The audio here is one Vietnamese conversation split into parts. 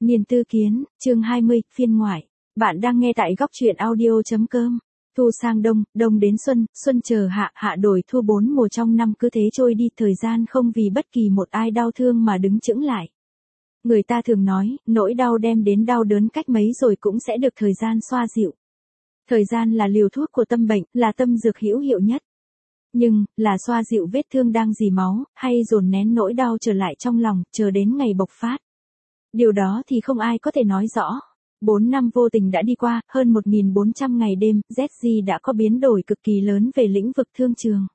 Niên Tư Kiến, chương 20, phiên ngoại. Bạn đang nghe tại góc truyện audio.com. Thu sang đông, đông đến xuân, xuân chờ hạ, hạ đổi thu, 4 mùa trong năm cứ thế trôi đi, thời gian không vì bất kỳ một ai đau thương mà đứng chững lại. Người ta thường nói, nỗi đau đem đến đau đớn cách mấy rồi cũng sẽ được thời gian xoa dịu. Thời gian là liều thuốc của tâm bệnh, là tâm dược hữu hiệu nhất. Nhưng, là xoa dịu vết thương đang dì máu, hay dồn nén nỗi đau trở lại trong lòng, chờ đến ngày bộc phát. Điều đó thì không ai có thể nói rõ. 4 năm vô tình đã đi qua, hơn 1.400 ngày đêm, ZG đã có biến đổi cực kỳ lớn về lĩnh vực thương trường.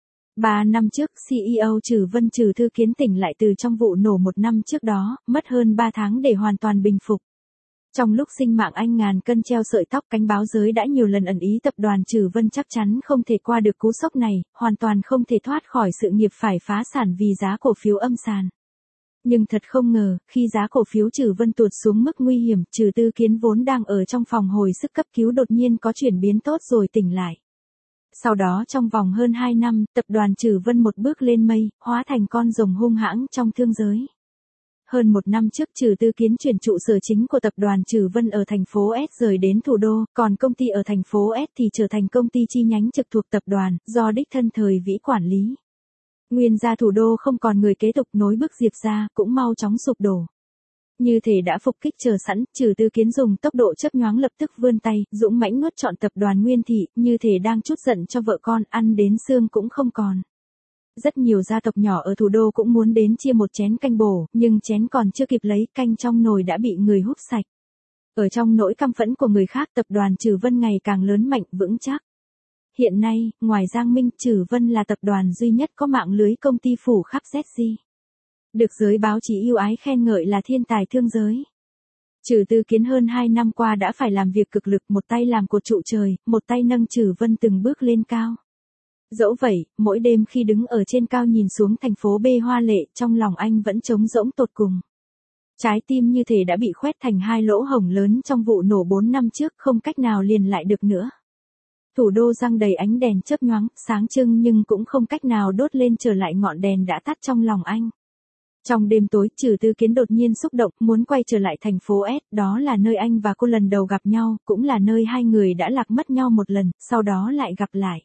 3 năm trước, CEO Trử Thư Kiến tỉnh lại từ trong vụ nổ 1 năm trước đó, mất hơn 3 tháng để hoàn toàn bình phục. Trong lúc sinh mạng anh ngàn cân treo sợi tóc, cánh báo giới đã nhiều lần ẩn ý tập đoàn Trử chắc chắn không thể qua được cú sốc này, hoàn toàn không thể thoát khỏi sự nghiệp phải phá sản vì giá cổ phiếu âm sàn. Nhưng thật không ngờ, khi giá cổ phiếu Trử tụt xuống mức nguy hiểm, Trử Tư Kiến vốn đang ở trong phòng hồi sức cấp cứu đột nhiên có chuyển biến tốt rồi tỉnh lại. Sau đó trong vòng hơn 2 năm, tập đoàn Trử một bước lên mây, hóa thành con rồng hung hãng trong thương giới. Hơn 1 năm trước, Trử Tư Kiến chuyển trụ sở chính của tập đoàn Trử ở thành phố S rời đến thủ đô, còn công ty ở thành phố S thì trở thành công ty chi nhánh trực thuộc tập đoàn, do đích thân Thời Vĩ quản lý. Nguyên gia thủ đô không còn người kế tục, nối bước Diệp gia cũng mau chóng sụp đổ. Như thể đã phục kích chờ sẵn, Trử Tư Kiến dùng tốc độ chớp nhoáng lập tức vươn tay, dũng mãnh nuốt trọn tập đoàn Nguyên Thị, như thể đang trút giận cho vợ con, ăn đến xương cũng không còn. Rất nhiều gia tộc nhỏ ở thủ đô cũng muốn đến chia một chén canh bổ, nhưng chén còn chưa kịp lấy, canh trong nồi đã bị người húp sạch. Ở trong nỗi căm phẫn của người khác, tập đoàn Trử ngày càng lớn mạnh, vững chắc. Hiện nay, ngoài Giang Minh, Trử là tập đoàn duy nhất có mạng lưới công ty phủ khắp ZG. Được giới báo chí yêu ái khen ngợi là thiên tài thương giới. Trử Tư Kiến hơn 2 năm qua đã phải làm việc cực lực, một tay làm cột trụ trời, một tay nâng Trử từng bước lên cao. Dẫu vậy, mỗi đêm khi đứng ở trên cao nhìn xuống thành phố B hoa lệ, trong lòng anh vẫn trống rỗng tột cùng. Trái tim như thể đã bị khoét thành 2 lỗ hổng lớn trong vụ nổ 4 năm trước, không cách nào liền lại được nữa. Thủ đô răng đầy ánh đèn chớp nhoáng, sáng trưng nhưng cũng không cách nào đốt lên trở lại ngọn đèn đã tắt trong lòng anh. Trong đêm tối, Trử Tư Kiến đột nhiên xúc động, muốn quay trở lại thành phố S, đó là nơi anh và cô lần đầu gặp nhau, cũng là nơi hai người đã lạc mất nhau một lần, sau đó lại gặp lại.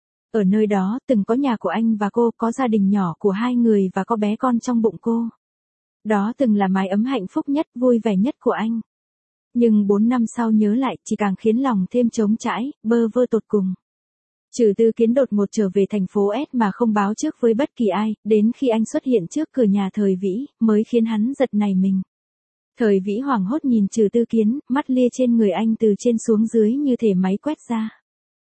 Ở nơi đó, từng có nhà của anh và cô, có gia đình nhỏ của hai người và có bé con trong bụng cô. Đó từng là mái ấm hạnh phúc nhất, vui vẻ nhất của anh. Nhưng 4 năm sau nhớ lại, chỉ càng khiến lòng thêm trống trải, bơ vơ tột cùng. Trử Tư Kiến đột ngột trở về thành phố S mà không báo trước với bất kỳ ai, đến khi anh xuất hiện trước cửa nhà Thời Vĩ, mới khiến hắn giật nảy mình. Thời Vĩ hoảng hốt nhìn Trử Tư Kiến, mắt lia trên người anh từ trên xuống dưới như thể máy quét ra.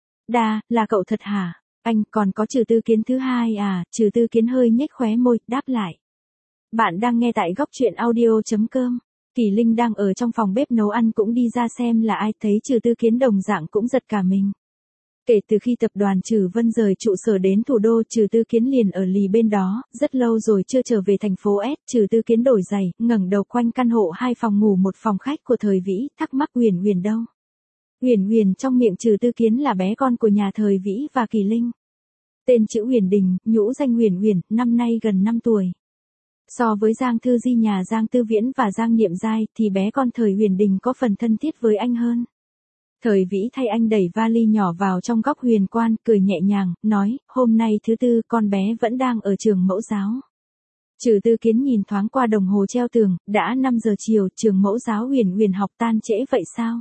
Đà, là cậu thật hả? Anh còn có Trử Tư Kiến thứ hai à? Trử Tư Kiến hơi nhếch khóe môi, đáp lại. Bạn đang nghe tại góc truyện audio.com. Kỳ Linh đang ở trong phòng bếp nấu ăn cũng đi ra xem là ai, thấy Trử Tư Kiến đồng dạng cũng giật cả mình. Kể từ khi tập đoàn Trử rời trụ sở đến thủ đô, Trử Tư Kiến liền ở lì bên đó, rất lâu rồi chưa trở về thành phố S. Trử Tư Kiến đổi giày, ngẩng đầu quanh căn hộ 2 phòng ngủ 1 phòng khách của Thời Vĩ, thắc mắc Huyền Huyền đâu. Huyền Huyền trong miệng Trử Tư Kiến là bé con của nhà Thời Vĩ và Kỳ Linh. Tên chữ Huyền Đình, nhũ danh Huyền Huyền, năm nay gần 5 tuổi. So với Giang Thư Di nhà Giang Tư Viễn và Giang Niệm Giai thì bé con Thời Huyền Đình có phần thân thiết với anh hơn. Thời Vĩ thay anh đẩy vali nhỏ vào trong góc huyền quan, cười nhẹ nhàng, nói, hôm nay thứ Tư, con bé vẫn đang ở trường mẫu giáo. Trử Tư Kiến nhìn thoáng qua đồng hồ treo tường, đã 5 giờ chiều, trường mẫu giáo Huyền Huyền học tan trễ vậy sao?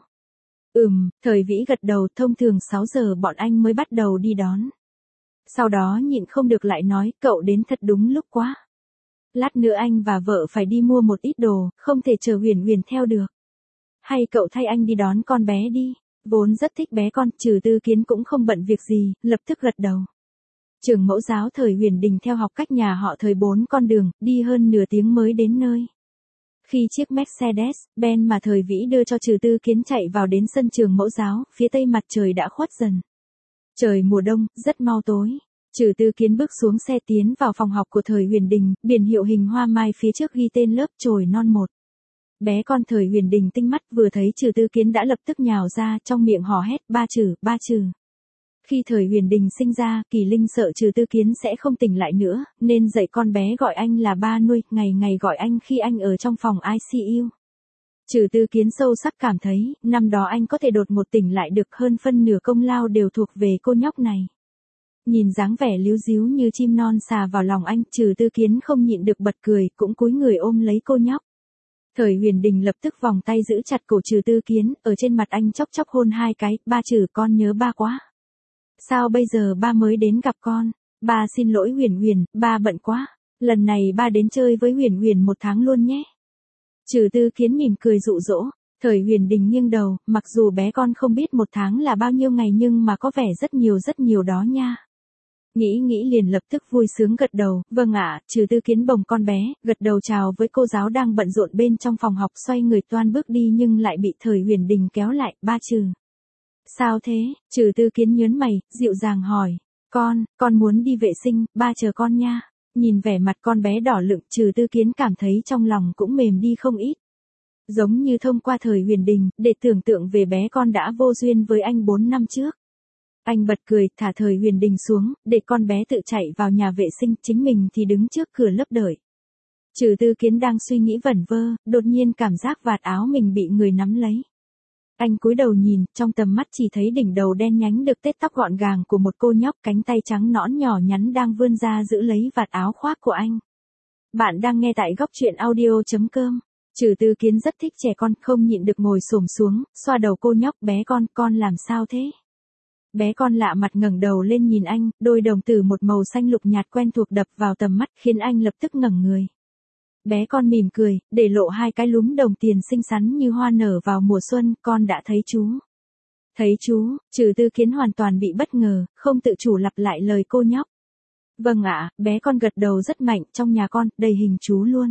Thời Vĩ gật đầu, thông thường 6 giờ bọn anh mới bắt đầu đi đón. Sau đó nhịn không được lại nói, cậu đến thật đúng lúc quá. Lát nữa anh và vợ phải đi mua một ít đồ, không thể chờ Huyền Huyền theo được. Hay cậu thay anh đi đón con bé đi. Vốn rất thích bé con, Trử Tư Kiến cũng không bận việc gì, lập tức gật đầu. Trường mẫu giáo Thời Huyền Đình theo học cách nhà họ Thời 4 con đường, đi hơn nửa tiếng mới đến nơi. Khi chiếc Mercedes-Benz mà Thời Vĩ đưa cho Trử Tư Kiến chạy vào đến sân trường mẫu giáo, phía tây mặt trời đã khuất dần. Trời mùa đông, rất mau tối. Trử Tư Kiến bước xuống xe tiến vào phòng học của Thời Huyền Đình, biển hiệu hình hoa mai phía trước ghi tên lớp Chồi Non 1. Bé con Thời Huyền Đình tinh mắt vừa thấy Trử Tư Kiến đã lập tức nhào ra, trong miệng hò hét, ba chữ. Khi Thời Huyền Đình sinh ra, Kỳ Linh sợ Trử Tư Kiến sẽ không tỉnh lại nữa, nên dạy con bé gọi anh là ba nuôi, ngày ngày gọi anh khi anh ở trong phòng ICU. Trừ Tư Kiến sâu sắc cảm thấy, năm đó anh có thể đột một tỉnh lại được hơn phân nửa công lao đều thuộc về cô nhóc này. Nhìn dáng vẻ líu díu như chim non xà vào lòng anh, Trừ Tư Kiến không nhịn được bật cười, cũng cúi người ôm lấy cô nhóc. Thời Huyền Đình lập tức vòng tay giữ chặt cổ Trừ Tư Kiến, ở trên mặt anh chốc chốc hôn hai cái, ba Trừ con nhớ ba quá. Sao bây giờ ba mới đến gặp con? Ba xin lỗi Huyền Huyền, ba bận quá. Lần này ba đến chơi với Huyền Huyền 1 tháng luôn nhé. Trừ Tư Kiến mỉm cười dụ dỗ. Thời Huyền Đình nghiêng đầu, mặc dù bé con không biết 1 tháng là bao nhiêu ngày nhưng mà có vẻ rất nhiều đó nha. Nghĩ liền lập tức vui sướng gật đầu, vâng ạ. Trừ Tư Kiến bồng con bé, gật đầu chào với cô giáo đang bận rộn bên trong phòng học, xoay người toan bước đi nhưng lại bị Thời Huyền Đình kéo lại, ba Trừ. Sao thế? Trừ Tư Kiến nhớn mày, dịu dàng hỏi. Con muốn đi vệ sinh, ba chờ con nha. Nhìn vẻ mặt con bé đỏ lựng, Trừ Tư Kiến cảm thấy trong lòng cũng mềm đi không ít. Giống như thông qua Thời Huyền Đình, để tưởng tượng về bé con đã vô duyên với anh 4 năm trước. Anh bật cười, thả Thời Huyền Đình xuống, để con bé tự chạy vào nhà vệ sinh, chính mình thì đứng trước cửa lớp đợi. Trừ Tư Kiến đang suy nghĩ vẩn vơ, đột nhiên cảm giác vạt áo mình bị người nắm lấy. Anh cúi đầu nhìn, trong tầm mắt chỉ thấy đỉnh đầu đen nhánh được tết tóc gọn gàng của một cô nhóc, cánh tay trắng nõn nhỏ nhắn đang vươn ra giữ lấy vạt áo khoác của anh. Bạn đang nghe tại góc truyện audio.com. Trừ Tư Kiến rất thích trẻ con, không nhịn được ngồi xổm xuống, xoa đầu cô nhóc, bé con làm sao thế? Bé con lạ mặt ngẩng đầu lên nhìn anh, đôi đồng tử một màu xanh lục nhạt quen thuộc đập vào tầm mắt khiến anh lập tức ngẩng người. Bé con mỉm cười, để lộ 2 cái lúm đồng tiền xinh xắn như hoa nở vào mùa xuân, con đã thấy chú. Thấy chú, Trừ Tư Kiến hoàn toàn bị bất ngờ, không tự chủ lặp lại lời cô nhóc. Vâng ạ, bé con gật đầu rất mạnh, trong nhà con, đầy hình chú luôn.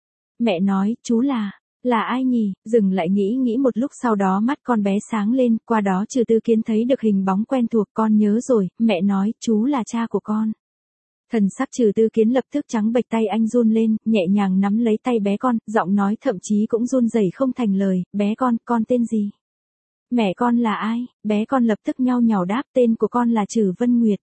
Mẹ nói, chú là ai nhỉ? Dừng lại nghĩ một lúc, sau đó mắt con bé sáng lên, qua đó Trừ Tư Kiến thấy được hình bóng quen thuộc, con nhớ rồi, mẹ nói, chú là cha của con. Thần sắc Trừ Tư Kiến lập tức trắng bệch, tay anh run lên, nhẹ nhàng nắm lấy tay bé con, giọng nói thậm chí cũng run rẩy không thành lời, bé con tên gì? Mẹ con là ai? Bé con lập tức nhao nhào đáp, tên của con là Trừ Vân Nguyệt.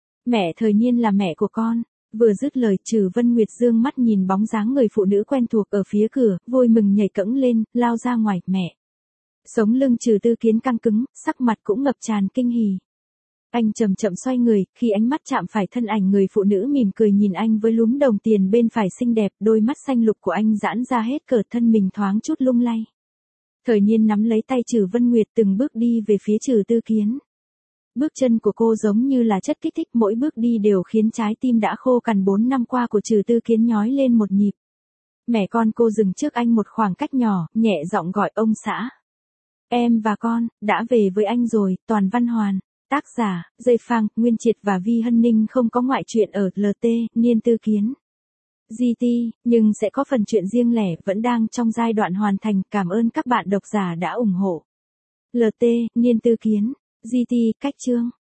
Mẹ Thời Niên là mẹ của con. Vừa dứt lời, Trừ Vân Nguyệt dương mắt nhìn bóng dáng người phụ nữ quen thuộc ở phía cửa, vui mừng nhảy cẫng lên, lao ra ngoài, mẹ. Sống lưng Trừ Tư Kiến căng cứng, sắc mặt cũng ngập tràn kinh hỉ. Anh chậm chậm xoay người, khi ánh mắt chạm phải thân ảnh người phụ nữ mỉm cười nhìn anh với lúm đồng tiền bên phải xinh đẹp, đôi mắt xanh lục của anh giãn ra hết cỡ, thân mình thoáng chút lung lay. Thời Niên nắm lấy tay Trừ Vân Nguyệt từng bước đi về phía Trừ Tư Kiến. Bước chân của cô giống như là chất kích thích, mỗi bước đi đều khiến trái tim đã khô cằn 4 năm qua của Trừ Tư Kiến nhói lên một nhịp. Mẹ con cô dừng trước anh một khoảng cách nhỏ, nhẹ giọng gọi ông xã. Em và con, đã về với anh rồi. Toàn Văn Hoàn. Tác giả, Dây Phang, Nguyên Triệt và Vi Hân Ninh không có ngoại truyện ở LT, Niên Tư Kiến. GT, nhưng sẽ có phần truyện riêng lẻ vẫn đang trong giai đoạn hoàn thành. Cảm ơn các bạn độc giả đã ủng hộ. LT, Niên Tư Kiến. GT, cách chương.